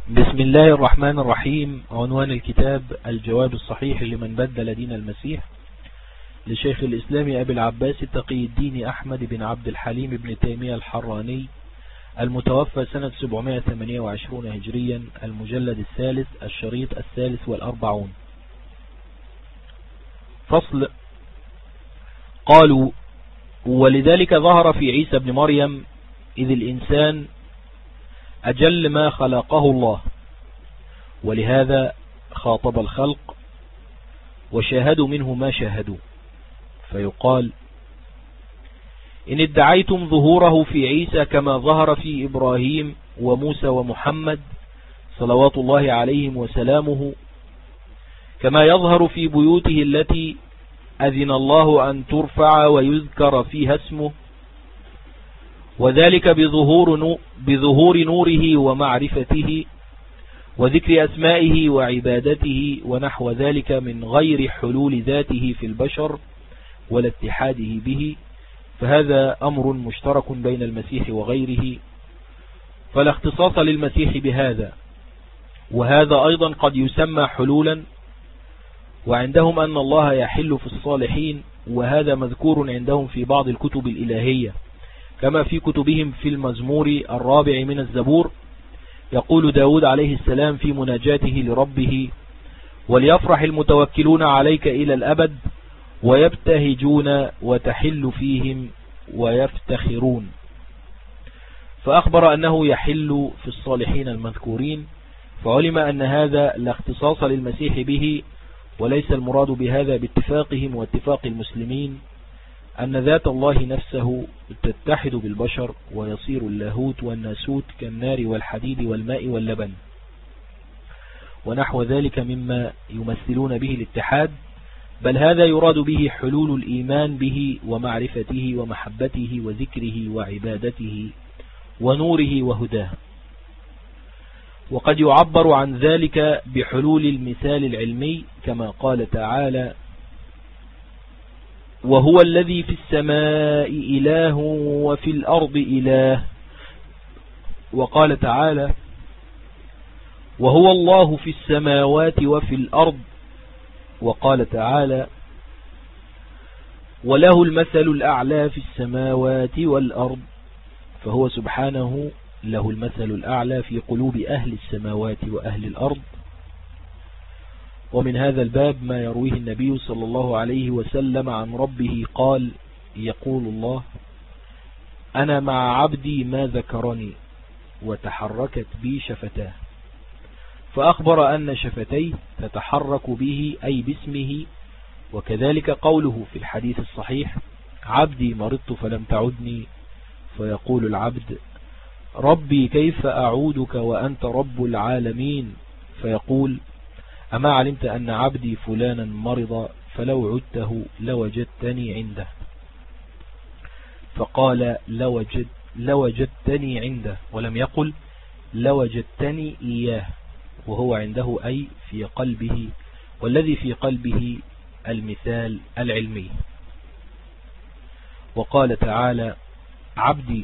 بسم الله الرحمن الرحيم. عنوان الكتاب: الجواب الصحيح لمن بدل دين المسيح، لشيخ الإسلام أبي العباس تقي الدين أحمد بن عبد الحليم بن تيمية الحراني، المتوفى سنة 728 هجريا، المجلد الثالث، الشريط 43. فصل. قالوا: ولذلك ظهر في عيسى بن مريم، إذ الإنسان أجل ما خلقه الله، ولهذا خاطب الخلق وشاهدوا منه ما شاهدوا. فيقال: إن ادعيتم ظهوره في عيسى كما ظهر في إبراهيم وموسى ومحمد صلوات الله عليهم وسلامه، كما يظهر في بيوته التي أذن الله أن ترفع ويذكر فيها اسمه، وذلك بظهور نوره ومعرفته وذكر أسمائه وعبادته ونحو ذلك، من غير حلول ذاته في البشر ولا اتحاده به، فهذا أمر مشترك بين المسيح وغيره، فلا اختصاص للمسيح بهذا. وهذا أيضا قد يسمى حلولا، وعندهم أن الله يحل في الصالحين، وهذا مذكور عندهم في بعض الكتب الإلهية، كما في كتبهم في المزمور 4 من الزبور. يقول داود عليه السلام في مناجاته لربه: وليفرح المتوكلون عليك إلى الأبد، ويبتهجون وتحل فيهم ويفتخرون. فأخبر أنه يحل في الصالحين المذكورين، فعلم أن هذا لا اختصاص للمسيح به، وليس المراد بهذا باتفاقهم واتفاق المسلمين أن ذات الله نفسه تتحد بالبشر، ويصير اللاهوت والناسوت كالنار والحديد والماء واللبن ونحو ذلك مما يمثلون به الاتحاد، بل هذا يراد به حلول الإيمان به ومعرفته ومحبته وذكره وعبادته ونوره وهداه. وقد يعبر عن ذلك بحلول المثال العلمي، كما قال تعالى: وهو الذي في السماء إله وفي الأرض إله. وقال تعالى: وهو الله في السماوات وفي الأرض. وقال تعالى: وله المثل الأعلى في السماوات والأرض. فهو سبحانه له المثل الأعلى في قلوب أهل السماوات وأهل الأرض. ومن هذا الباب ما يرويه النبي صلى الله عليه وسلم عن ربه قال: يقول الله: أنا مع عبدي ما ذكرني، وتحركت بي شفتاه. فأخبر أن شفتيه تتحرك به أي باسمه. وكذلك قوله في الحديث الصحيح: عبدي مرضت فلم تعدني، فيقول العبد: ربي كيف أعودك وأنت رب العالمين؟ فيقول: أما علمت أن عبدي فلانا مرض فلو عدته لوجدتني عنده؟ فقال: لوجدتني عنده، ولم يقل لوجدتني إياه، وهو عنده أي في قلبه، والذي في قلبه المثال العلمي. وقال تعالى: عبدي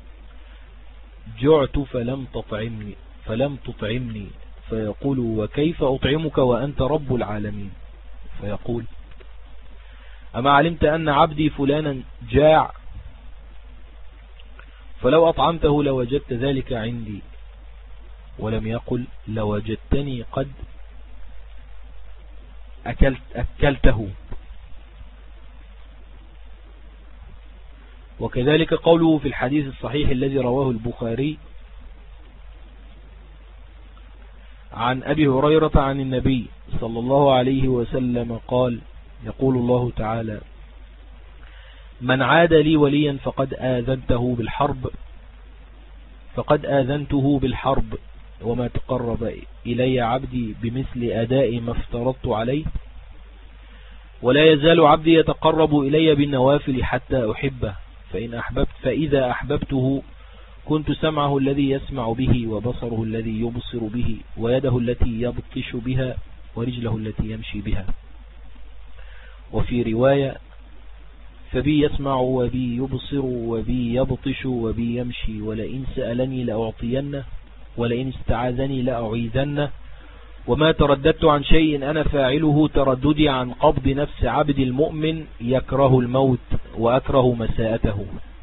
جعت فلم تطعمني، فيقول: وكيف أطعمك وأنت رب العالمين؟ فيقول: أما علمت أن عبدي فلانا جاع فلو أطعمته لوجدت ذلك عندي، ولم يقل لوجدتني قد أكلته. وكذلك قوله في الحديث الصحيح الذي رواه البخاري عن أبي هريرة عن النبي صلى الله عليه وسلم قال: يقول الله تعالى: من عاد لي وليا فقد آذنته بالحرب، وما تقرب إلي عبدي بمثل أداء ما افترضت عليه، ولا يزال عبدي يتقرب إلي بالنوافل حتى أحبه، فإذا أحببته كنت سمعه الذي يسمع به، وبصره الذي يبصر به، ويده التي يبطش بها، ورجله التي يمشي بها. وفي رواية: فبي يسمع وبي يبصر وبي يبطش وبي يمشي، ولئن سألني لأعطينه، ولئن استعاذني لأعيذنه، وما ترددت عن شيء أنا فاعله ترددي عن قبض نفس عبد المؤمن يكره الموت وأكره مساءته.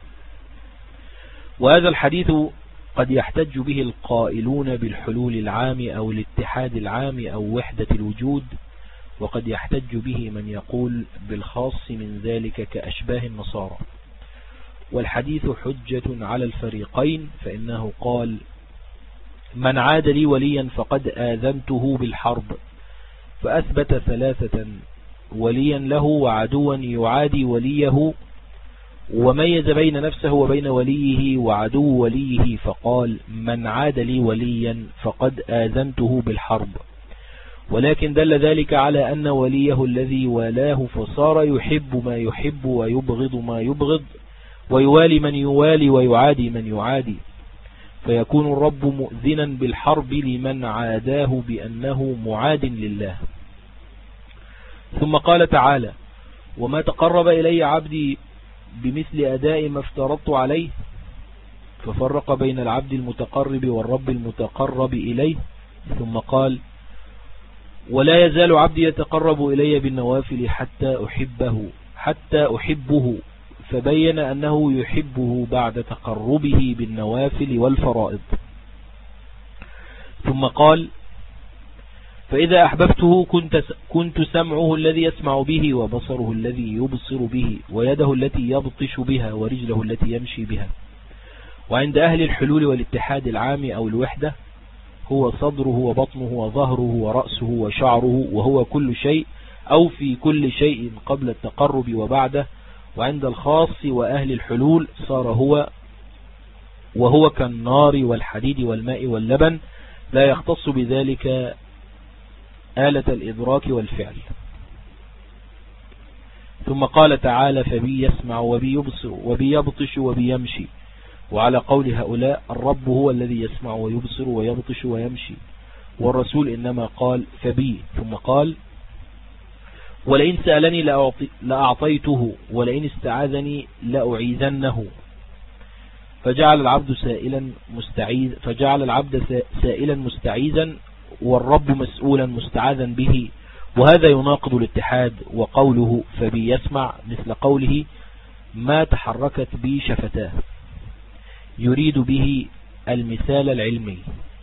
وهذا الحديث قد يحتج به القائلون بالحلول العام أو الاتحاد العام أو وحدة الوجود، وقد يحتج به من يقول بالخاص من ذلك كأشباه النصارى. والحديث حجة على الفريقين، فإنه قال: من عاد لي وليا فقد آذنته بالحرب، فأثبت ثلاثة: وليا له وعدوا يعادي وليه، وميز بين نفسه وبين وليه وعدو وليه فقال: من عاد لي وليا فقد آذنته بالحرب. ولكن دل ذلك على أن وليه الذي والاه فصار يحب ما يحب ويبغض ما يبغض ويوالي من يوالي ويعادي من يعادي، فيكون الرب مؤذنا بالحرب لمن عاداه بأنه معاد لله. ثم قال تعالى: وما تقرب إلي عبدي بمثل أداء ما افترضت عليه، ففرق بين العبد المتقرب والرب المتقرب إليه. ثم قال: ولا يزال عبدي يتقرب إلي بالنوافل حتى أحبه، فبين أنه يحبه بعد تقربه بالنوافل والفرائض. ثم قال: فإذا أحببته كنت سمعه الذي يسمع به، وبصره الذي يبصر به، ويده التي يبطش بها، ورجله التي يمشي بها. وعند أهل الحلول والاتحاد العام أو الوحدة هو صدره وبطنه وظهره ورأسه وشعره، وهو كل شيء أو في كل شيء قبل التقرب وبعده. وعند الخاص وأهل الحلول صار وهو كالنار والحديد والماء واللبن، لا يختص بذلك آلة الإدراك والفعل. ثم قال تعالى: فبي يسمع وبي يبصر وبي يبطش وبي يمشي. وعلى قول هؤلاء الرب هو الذي يسمع ويبصر ويبطش ويمشي، والرسول إنما قال فبي. ثم قال: ولئن سألني لأعطيته، ولئن استعاذني لأعيذنه. فجعل العبد سائلا مستعيذا، والرب مسؤولا مستعاذا به، وهذا يناقض الاتحاد. وقوله فبي يسمع مثل قوله ما تحركت بي شفتاه، يريد به المثال العلمي.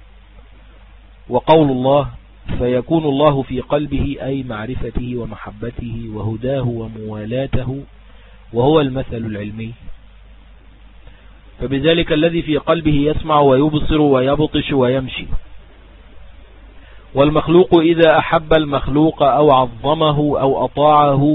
وقول الله فيكون الله في قلبه أي معرفته ومحبته وهداه وموالاته، وهو المثل العلمي. فبذلك الذي في قلبه يسمع ويبصر ويبطش ويمشي. والمخلوق إذا أحب المخلوق أو عظمه أو أطاعه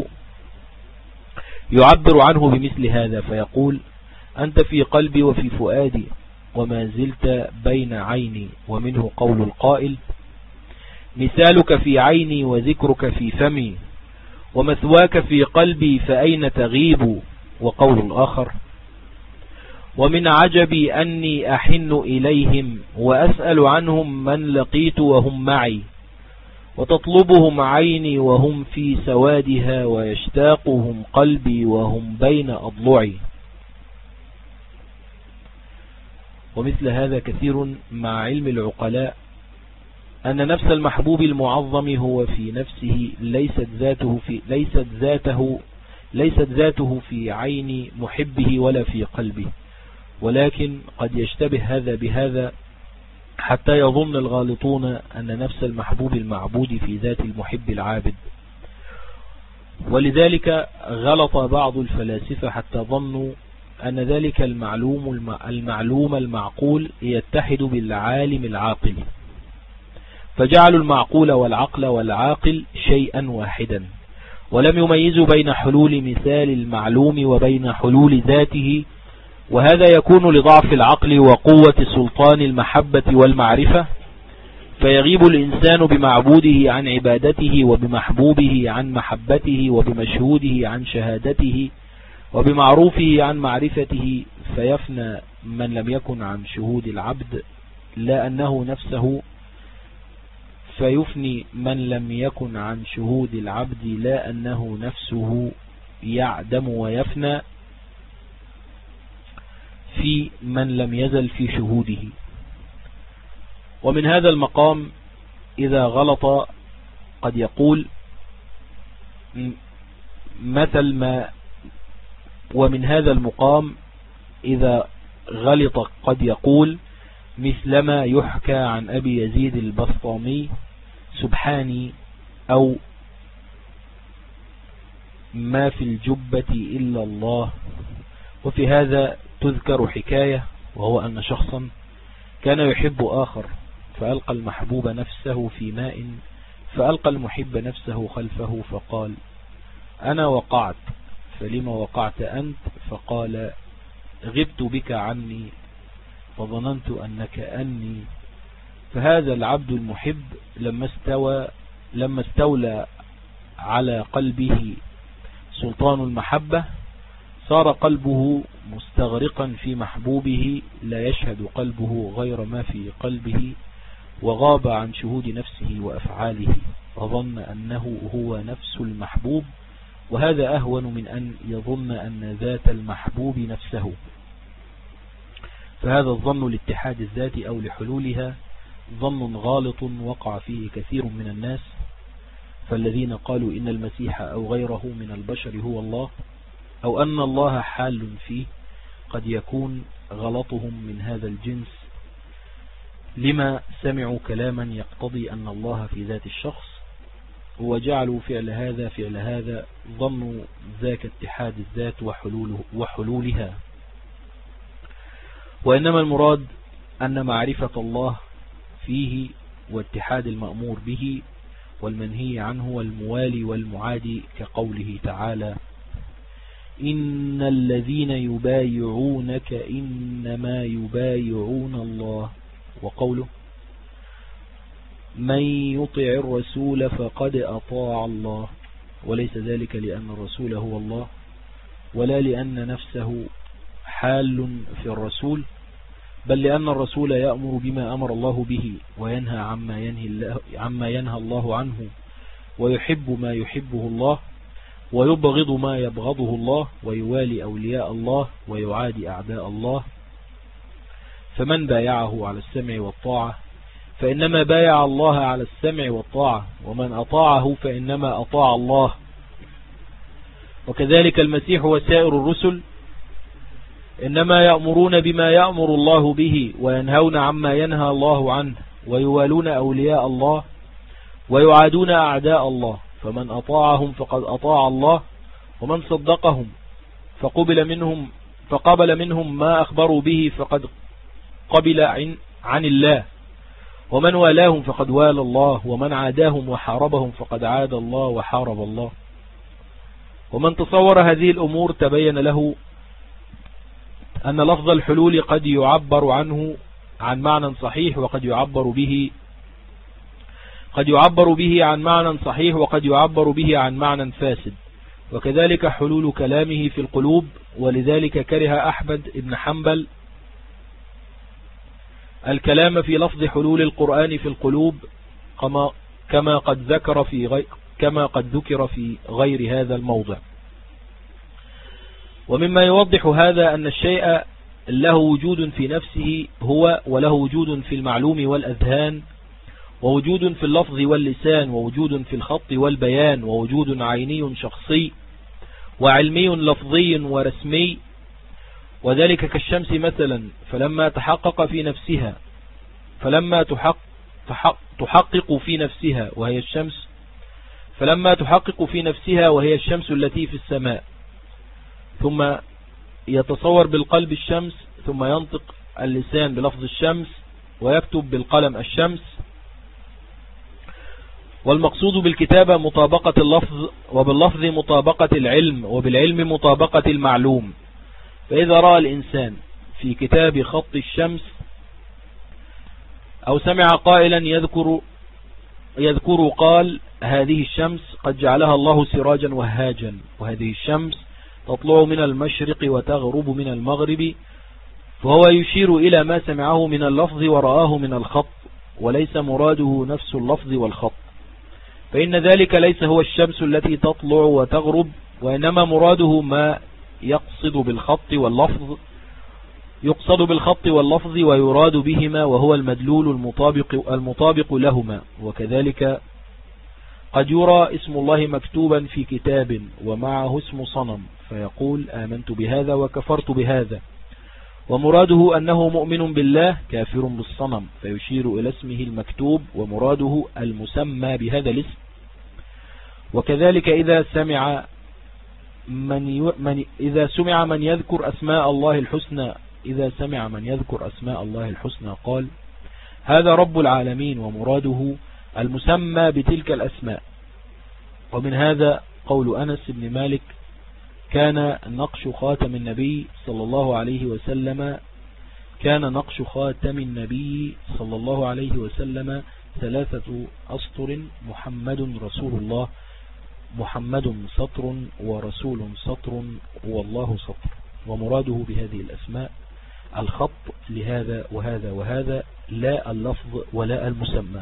يعبر عنه بمثل هذا، فيقول: أنت في قلبي وفي فؤادي وما زلت بين عيني. ومنه قول القائل: مثالك في عيني وذكرك في فمي، ومثواك في قلبي فأين تغيب. وقول الآخر: ومن عجبي أني أحن إليهم وأسأل عنهم من لقيت وهم معي، وتطلبهم عيني وهم في سوادها، ويشتاقهم قلبي وهم بين أضلعي. ومثل هذا كثير مع علم العقلاء أن نفس المحبوب المعظم هو في نفسه ليست ذاته في عين محبه ولا في قلبه، ولكن قد يشتبه هذا بهذا حتى يظن الغالطون أن نفس المحبوب المعبود في ذات المحب العابد. ولذلك غلط بعض الفلاسفة حتى ظنوا أن ذلك المعلوم المعقول يتحد بالعالم العاقل، فجعلوا المعقول والعقل والعاقل شيئا واحدا، ولم يميزوا بين حلول مثال المعلوم وبين حلول ذاته. وهذا يكون لضعف العقل وقوة سلطان المحبة والمعرفة، فيغيب الإنسان بمعبوده عن عبادته، وبمحبوبه عن محبته، وبمشهوده عن شهادته، وبمعروفه عن معرفته، فيفنى من لم يكن عن شهود العبد لا أنه نفسه، فيفني من لم يكن عن شهود العبد لا أنه نفسه يعدم ويفنى في من لم يزل في شهوده. ومن هذا المقام إذا غلط قد يقول مثل ما، ومن هذا المقام إذا غلط قد يقول مثلما يحكى عن أبي يزيد البسطامي سبحاني، أو ما في الجبة إلا الله. وفي هذا تذكر حكاية، وهو أن شخصا كان يحب آخر فألقى المحبوب نفسه في ماء، فألقى المحب نفسه خلفه فقال أنا وقعت، فلما وقعت أنت؟ فقال غبت بك عني فظننت أنك أني. فهذا العبد المحب لما استولى على قلبه سلطان المحبة صار قلبه مستغرقا في محبوبه، لا يشهد قلبه غير ما في قلبه، وغاب عن شهود نفسه وأفعاله، فظن أنه هو نفس المحبوب، وهذا أهون من أن يظن أن ذات المحبوب نفسه. فهذا الظن لاتحاد الذات أو لحلولها ظن غالط وقع فيه كثير من الناس، فالذين قالوا إن المسيح أو غيره من البشر هو الله، أو أن الله حال فيه، قد يكون غلطهم من هذا الجنس، لما سمعوا كلاما يقتضي أن الله في ذات الشخص، وجعلوا فعل هذا ظنوا ذاك اتحاد الذات وحلولها. وإنما المراد أن معرفة الله فيه واتحاد المأمور به والمنهي عنه والموالي والمعادي، كقوله تعالى إن الذين يبايعونك إنما يبايعون الله، وقوله من يطع الرسول فقد أطاع الله، وليس ذلك لأن الرسول هو الله ولا لأن نفسه حال في الرسول، بل لأن الرسول يأمر بما أمر الله به وينهى عما ينهى الله عنه، ويحب ما يحبه الله ويبغض ما يبغضه الله، ويوالي أولياء الله ويعادي أعداء الله. فمن بايعه على السمع والطاعة فإنما بايع الله على السمع والطاعة، ومن أطاعه فإنما أطاع الله. وكذلك المسيح وسائر الرسل إنما يأمرون بما يأمر الله به وينهون عما ينهى الله عنه، ويوالون أولياء الله ويعادون أعداء الله. فمن أطاعهم فقد أطاع الله، ومن صدقهم فقبل منهم ما أخبروا به فقد قبل عن الله، ومن والاهم فقد والى الله، ومن عاداهم وحاربهم فقد عاد الله وحارب الله. ومن تصور هذه الأمور تبين له أن لفظ الحلول قد يعبر عنه عن معنى صحيح، وقد يعبر به عن معنى صحيح، وقد يعبر به عن معنى فاسد، وكذلك حلول كلامه في القلوب. ولذلك كره أحمد بن حنبل الكلام في لفظ حلول القرآن في القلوب كما قد ذكر في غير هذا الموضع. ومما يوضح هذا أن الشيء له وجود في نفسه هو، وله وجود في المعلوم والأذهان، ووجود في اللفظ واللسان، ووجود في الخط والبيان، ووجود عيني شخصي وعلمي لفظي ورسمي. وذلك كالشمس مثلا، فلما تحقق في نفسها وهي الشمس التي في السماء، ثم يتصور بالقلب الشمس، ثم ينطق اللسان بلفظ الشمس، ويكتب بالقلم الشمس. والمقصود بالكتابة مطابقة اللفظ، وباللفظ مطابقة العلم، وبالعلم مطابقة المعلوم. فإذا رأى الإنسان في كتاب خط الشمس أو سمع قائلا يذكر قال هذه الشمس قد جعلها الله سراجا وهاجا، وهذه الشمس تطلع من المشرق وتغرب من المغرب، فهو يشير إلى ما سمعه من اللفظ ورآه من الخط، وليس مراده نفس اللفظ والخط، فإن ذلك ليس هو الشمس التي تطلع وتغرب، وإنما مراده ما يقصد بالخط واللفظ، يقصد بالخط واللفظ ويراد بهما وهو المدلول المطابق لهما. وكذلك قد يرى اسم الله مكتوبا في كتاب ومعه اسم صنم فيقول آمنت بهذا وكفرت بهذا، ومراده أنه مؤمن بالله كافر بالصنم، فيشير إلى اسمه المكتوب ومراده المسمى بهذا الاسم. وكذلك إذا سمع من يذكر أسماء الله الحسنى قال هذا رب العالمين، ومراده المسمى بتلك الأسماء. ومن هذا قول أنس بن مالك كان نقش خاتم النبي صلى الله عليه وسلم 3 أسطر، محمد رسول الله، محمد سطر ورسول سطر والله سطر. ومراده بهذه الأسماء الخط لهذا وهذا وهذا، لا اللفظ ولا المسمى.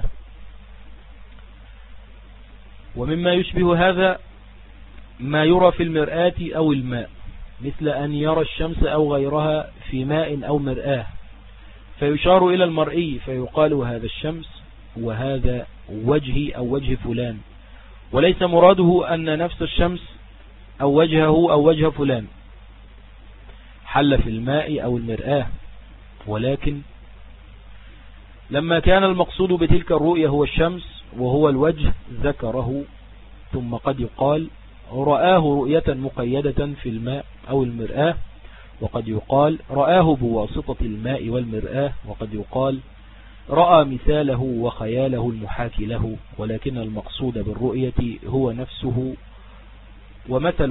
ومما يشبه هذا ما يرى في المرآة أو الماء، مثل أن يرى الشمس أو غيرها في ماء أو مرآة، فيشار إلى المرئي فيقال هذا الشمس وهذا وجهي أو وجه فلان، وليس مراده أن نفس الشمس أو وجهه أو وجه فلان حل في الماء أو المرآة. ولكن لما كان المقصود بتلك الرؤية هو الشمس وهو الوجه ذكره. ثم قد يقال رآه رؤية مقيدة في الماء أو المرآة، وقد يقال رآه بواسطة الماء والمرآة، وقد يقال رأى مثاله وخياله المحاكي له، ولكن المقصود بالرؤية هو نفسه. ومثل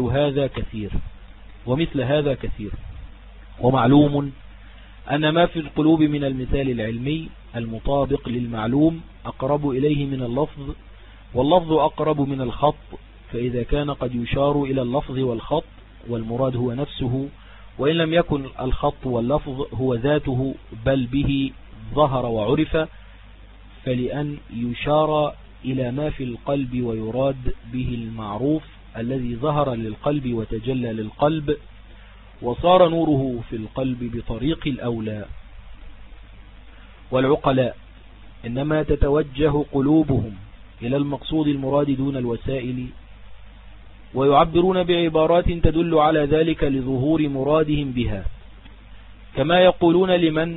هذا كثير. ومعلوم أن ما في القلوب من المثال العلمي المطابق للمعلوم أقرب إليه من اللفظ، واللفظ أقرب من الخط. فإذا كان قد يشار إلى اللفظ والخط والمراد هو نفسه، وإن لم يكن الخط واللفظ هو ذاته بل به ظهر وعرف، فلأن يشار إلى ما في القلب ويراد به المعروف الذي ظهر للقلب وتجلى للقلب وصار نوره في القلب بطريق الأولى. والعقلاء إنما تتوجه قلوبهم إلى المقصود المراد دون الوسائل، ويعبرون بعبارات تدل على ذلك لظهور مرادهم بها، كما يقولون لمن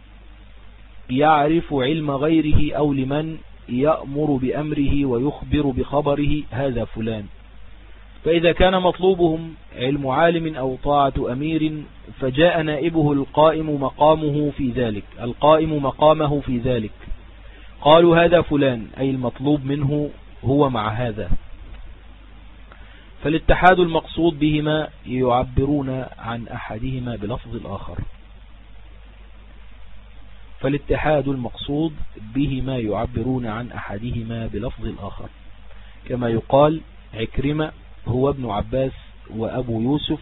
يعرف علم غيره أو لمن يأمر بأمره ويخبر بخبره هذا فلان. فإذا كان مطلوبهم علم عالم أو طاعة أمير فجاء نائبه القائم مقامه في ذلك قالوا هذا فلان، أي المطلوب منه هو مع هذا. فالاتحاد المقصود بهما يعبرون عن أحدهما بلفظ الآخر، كما يقال عكرمة هو ابن عباس، وأبو يوسف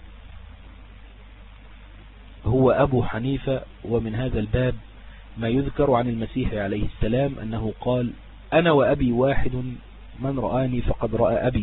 هو أبو حنيفة. ومن هذا الباب ما يذكر عن المسيح عليه السلام أنه قال أنا وأبي واحد، من رآني فقد رأى أبي.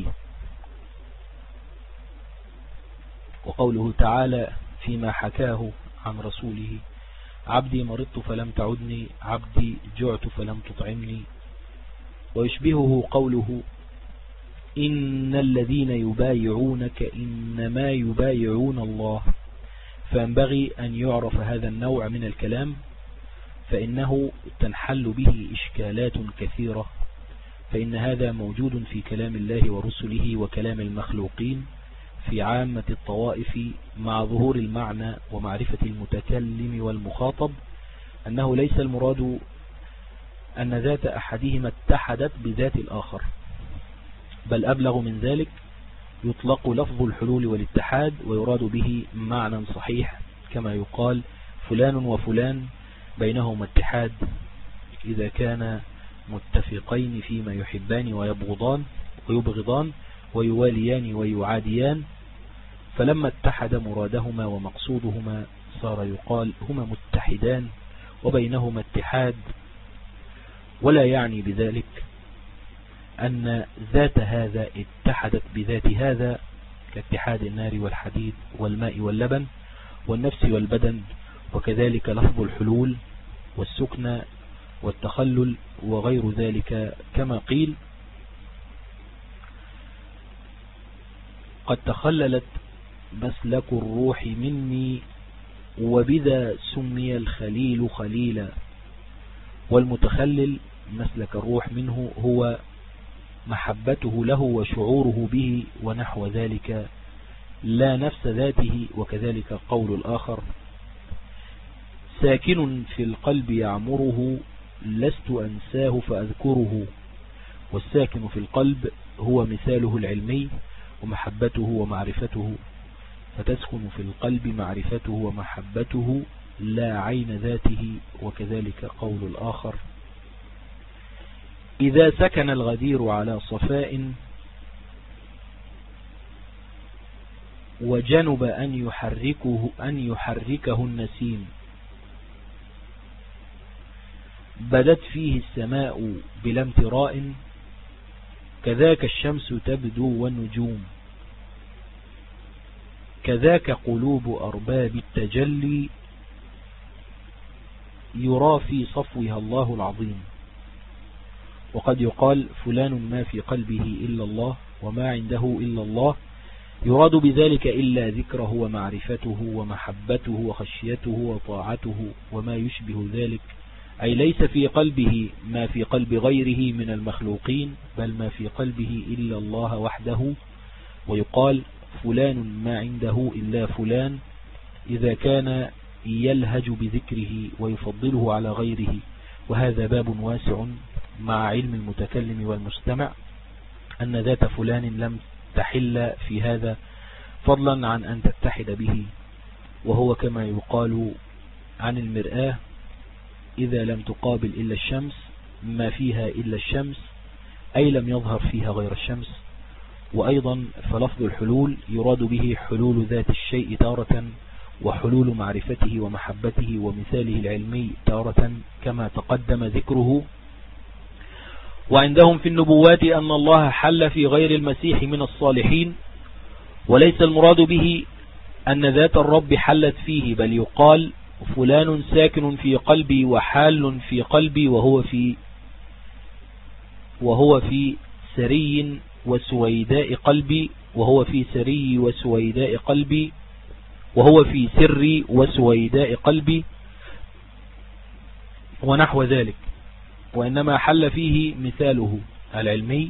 وقوله تعالى فيما حكاه عن رسوله عبدي مرضت فلم تعدني، عبدي جعت فلم تطعمني. ويشبهه قوله إن الذين يبايعونك إنما يبايعون الله. فينبغي أن يعرف هذا النوع من الكلام، فإنه تنحل به إشكالات كثيرة، فإن هذا موجود في كلام الله ورسله وكلام المخلوقين في عامة الطوائف، مع ظهور المعنى ومعرفة المتكلم والمخاطب أنه ليس المراد أن ذات أحدهما اتحدت بذات الآخر، بل أبلغ من ذلك يطلق لفظ الحلول والاتحاد ويراد به معنى صحيح، كما يقال فلان وفلان بينهما اتحاد إذا كان متفقين فيما يحبان ويبغضان ويواليان ويعاديان، فلما اتحد مرادهما ومقصودهما صار يقال هما متحدان وبينهما اتحاد. ولا يعني بذلك أن ذات هذا اتحدت بذات هذا، كاتحاد النار والحديد والماء واللبن والنفس والبدن وكذلك لفظ الحلول والسكنى والتخلل وغير ذلك، كما قيل: قد تخللت مسلك الروح مني وبذا سمي الخليل خليلا. والمتخلل مسلك الروح منه هو محبته له وشعوره به ونحو ذلك، لا نفس ذاته. وكذلك قول الآخر: ساكن في القلب يعمره لست أنساه فأذكره. والساكن في القلب هو مثاله العلمي ومحبته ومعرفته، فتسكن في القلب معرفته ومحبته لا عين ذاته. وكذلك قول الآخر: إذا سكن الغدير على صفاء وجنب أن يحركه النسيم بدت فيه السماء بلا امتراء، كذاك الشمس تبدو والنجوم، كذاك قلوب أرباب التجلي يرى في صفوها الله العظيم. وقد يقال: فلان ما في قلبه إلا الله وما عنده إلا الله، يراد بذلك إلا ذكره ومعرفته ومحبته وخشيته وطاعته وما يشبه ذلك، أي ليس في قلبه ما في قلب غيره من المخلوقين، بل ما في قلبه إلا الله وحده. ويقال: فلان ما عنده إلا فلان، إذا كان يلهج بذكره ويفضله على غيره. وهذا باب واسع مع علم المتكلم والمستمع، أن ذات فلان لم تحل في هذا، فضلا عن أن تتحد به. وهو كما يقال عن المرآة: إذا لم تقابل إلا الشمس ما فيها إلا الشمس، أي لم يظهر فيها غير الشمس. وأيضا فلفظ الحلول يراد به حلول ذات الشيء تارة، وحلول معرفته ومحبته ومثاله العلمي تارة، كما تقدم ذكره. وعندهم في النبوات أن الله حل في غير المسيح من الصالحين، وليس المراد به أن ذات الرب حلت فيه، بل يقال: فلان ساكن في قلبي وحال في قلبي، وهو في سري وسويداء قلبي، وهو في سري وسويداء قلبي، وهو في سري وسويداء قلبي، ونحو ذلك. وإنما حل فيه مثاله العلمي.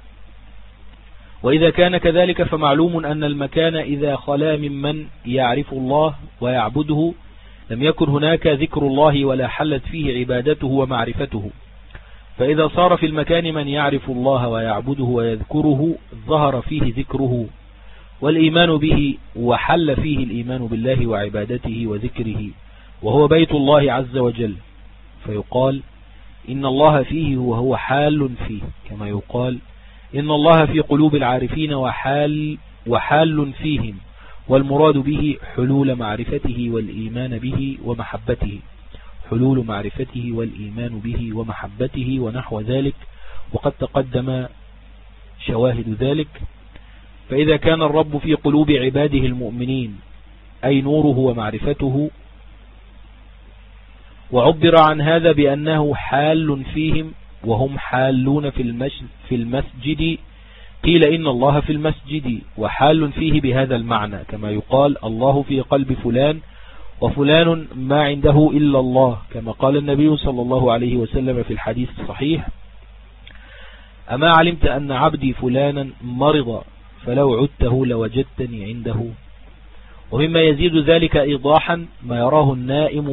وإذا كان كذلك فمعلوم أن المكان إذا خلا ممن يعرف الله ويعبده لم يكن هناك ذكر الله ولا حلت فيه عبادته ومعرفته. فإذا صار في المكان من يعرف الله ويعبده ويذكره ظهر فيه ذكره والإيمان به، وحل فيه الإيمان بالله وعبادته وذكره، وهو بيت الله عز وجل. فيقال: إن الله فيه وهو حال فيه، كما يقال: إن الله في قلوب العارفين وحال فيهم. والمراد به حلول معرفته والإيمان به ومحبته، حلول معرفته والإيمان به ومحبته ونحو ذلك، وقد تقدم شواهد ذلك. فإذا كان الرب في قلوب عباده المؤمنين أي نوره ومعرفته، وعبر عن هذا بأنه حال فيهم وهم حالون في المسجد، قيل إن الله في المسجد وحال فيه بهذا المعنى، كما يقال: الله في قلب فلان وفلان ما عنده إلا الله، كما قال النبي صلى الله عليه وسلم في الحديث الصحيح: أما علمت أن عبدي فلانا مرض فلو عدته لوجدتني عنده. ومما يزيد ذلك إيضاحا ما يراه النائم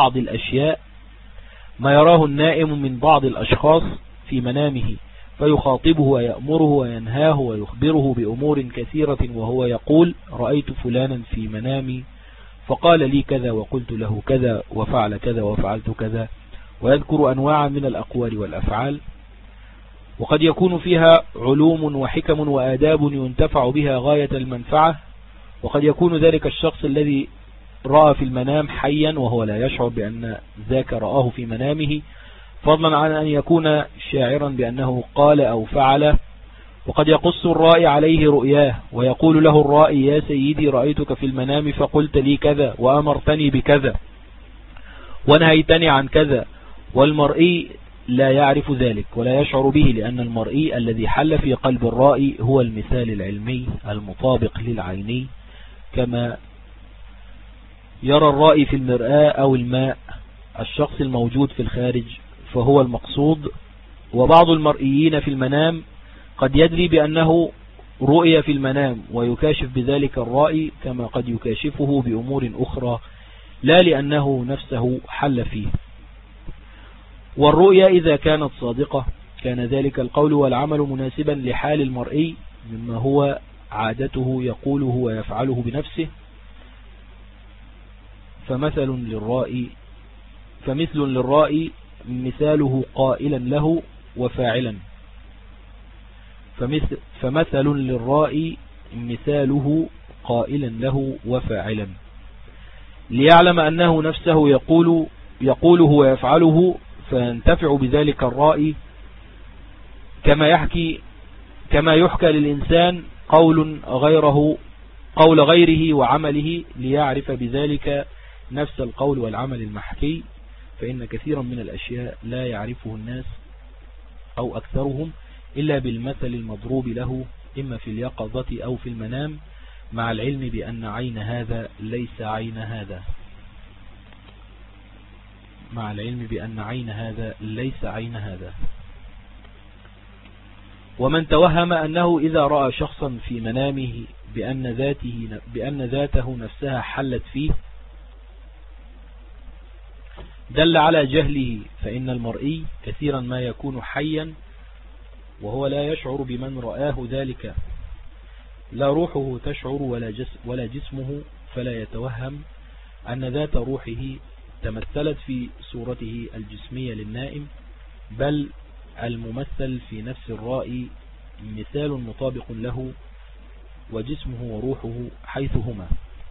من بعض الأشخاص في منامه، فيخاطبه ويأمره وينهاه ويخبره بأمور كثيرة، وهو يقول: رأيت فلانا في منامي فقال لي كذا وقلت له كذا وفعل كذا وفعلت كذا، ويذكر أنواعا من الأقوال والأفعال. وقد يكون فيها علوم وحكم وآداب ينتفع بها غاية المنفعة. وقد يكون ذلك الشخص الذي رأى في المنام حيا وهو لا يشعر بأن ذاك رآه في منامه، فضلا عن أن يكون شاعرا بأنه قال أو فعل. وقد يقص الرائي عليه رؤياه ويقول له الرائي: يا سيدي رأيتك في المنام فقلت لي كذا وأمرتني بكذا. ونهيتني عن كذا، والمرئي لا يعرف ذلك ولا يشعر به، لأن المرئي الذي حل في قلب الرائي هو المثال العلمي المطابق للعيني، كما يرى الرائي في المرآة أو الماء الشخص الموجود في الخارج فهو المقصود. وبعض المرئيين في المنام قد يدري بأنه رؤية في المنام ويكاشف بذلك الرائي، كما قد يكاشفه بأمور أخرى لا لأنه نفسه حل فيه. والرؤية إذا كانت صادقة كان ذلك القول والعمل مناسبا لحال المرئي مما هو عادته يقوله ويفعله بنفسه. فمثل للرائي مثاله قائلا له وفاعلا، فمثل للرائي مثاله قائلا له وفاعلا، ليعلم أنه نفسه يقوله ويفعله فينتفع بذلك الرائي، كما يحكى للإنسان قول غيره وعمله ليعرف بذلك نفس القول والعمل المحكي. فإن كثيرا من الأشياء لا يعرفه الناس أو أكثرهم إلا بالمثل المضروب له إما في اليقظة أو في المنام، مع العلم بأن عين هذا ليس عين هذا، مع العلم بأن عين هذا ليس عين هذا. ومن توهم أنه إذا رأى شخصا في منامه بأن ذاته نفسها حلت فيه دل على جهله، فإن المرئي كثيرا ما يكون حيا وهو لا يشعر بمن رآه ذلك، لا روحه تشعر ولا جسمه، فلا يتوهم أن ذات روحه تمثلت في صورته الجسمية للنائم، بل الممثل في نفس الرائي مثال مطابق له وجسمه وروحه حيث هما.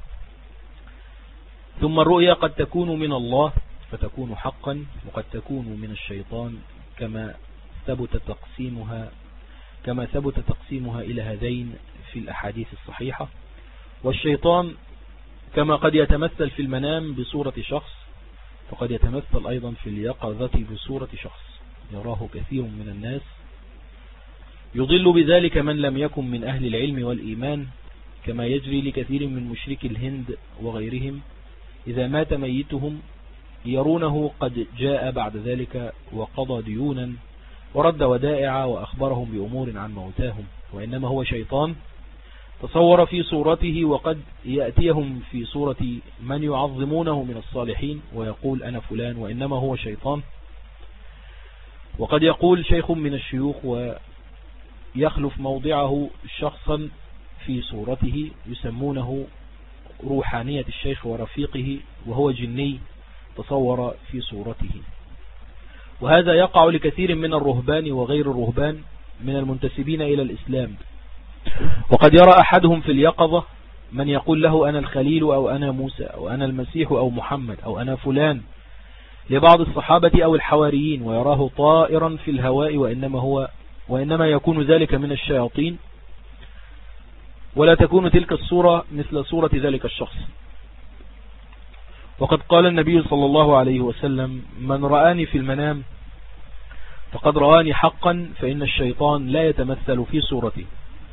ثم الرؤيا قد تكون من الله فتكون حقا، وقد تكون من الشيطان كما ثبت تقسيمها إلى هذين في الأحاديث الصحيحة. والشيطان كما قد يتمثل في المنام بصورة شخص، فقد يتمثل أيضا في اليقظة بصورة شخص يراه كثير من الناس، يضل بذلك من لم يكن من أهل العلم والإيمان، كما يجري لكثير من مشرك الهند وغيرهم إذا مات ميتهم يرونه قد جاء بعد ذلك وقضى ديونا ورد ودائع وأخبرهم بأمور عن موتاهم، وإنما هو شيطان تصور في صورته، وقد يأتيهم في صورة من يعظمونه من الصالحين ويقول أنا فلان، وإنما هو شيطان. وقد يقول شيخ من الشيوخ ويخلف موضعه شخصا في صورته يسمونه روحانية الشيخ ورفيقه، وهو جني تصور في صورته. وهذا يقع لكثير من الرهبان وغير الرهبان من المنتسبين إلى الإسلام. وقد يرى أحدهم في اليقظة من يقول له أنا الخليل أو أنا موسى أو أنا المسيح أو محمد أو أنا فلان لبعض الصحابة أو الحواريين، ويراه طائرا في الهواء، وإنما يكون ذلك من الشياطين، ولا تكون تلك الصورة مثل صورة ذلك الشخص. وقد قال النبي صلى الله عليه وسلم من رآني في المنام فقد رآني حقا، فإن الشيطان لا يتمثل في صورتي.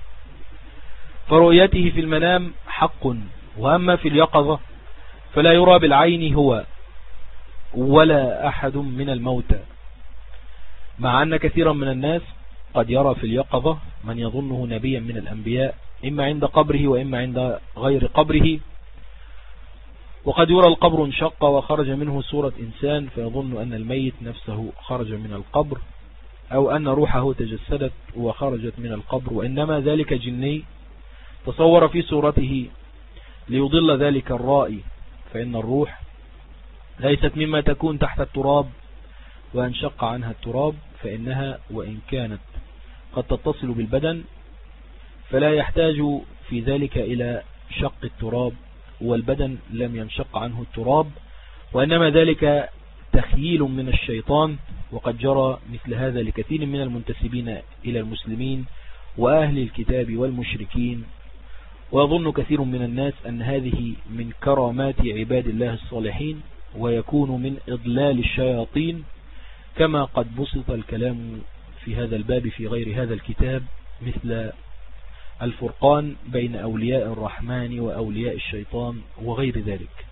فرؤيته في المنام حق، وأما في اليقظة فلا يرى بالعين هو ولا أحد من الموتى، مع أن كثيرا من الناس قد يرى في اليقظة من يظنه نبيا من الأنبياء إما عند قبره وإما عند غير قبره. وقد يرى القبر انشق وخرج منه صورة إنسان فيظن أن الميت نفسه خرج من القبر، أو أن روحه تجسدت وخرجت من القبر، وإنما ذلك جني تصور في صورته ليضل ذلك الرائي. فإن الروح ليست مما تكون تحت التراب، وانشق عنها التراب فإنها وإن كانت قد تتصل بالبدن فلا يحتاج في ذلك إلى شق التراب، والبدن لم ينشق عنه التراب، وإنما ذلك تخييل من الشيطان. وقد جرى مثل هذا لكثير من المنتسبين إلى المسلمين وأهل الكتاب والمشركين. ويظن كثير من الناس أن هذه من كرامات عباد الله الصالحين، ويكون من إضلال الشياطين، كما قد بسط الكلام في هذا الباب في غير هذا الكتاب، مثل الفرقان بين أولياء الرحمن وأولياء الشيطان وغير ذلك.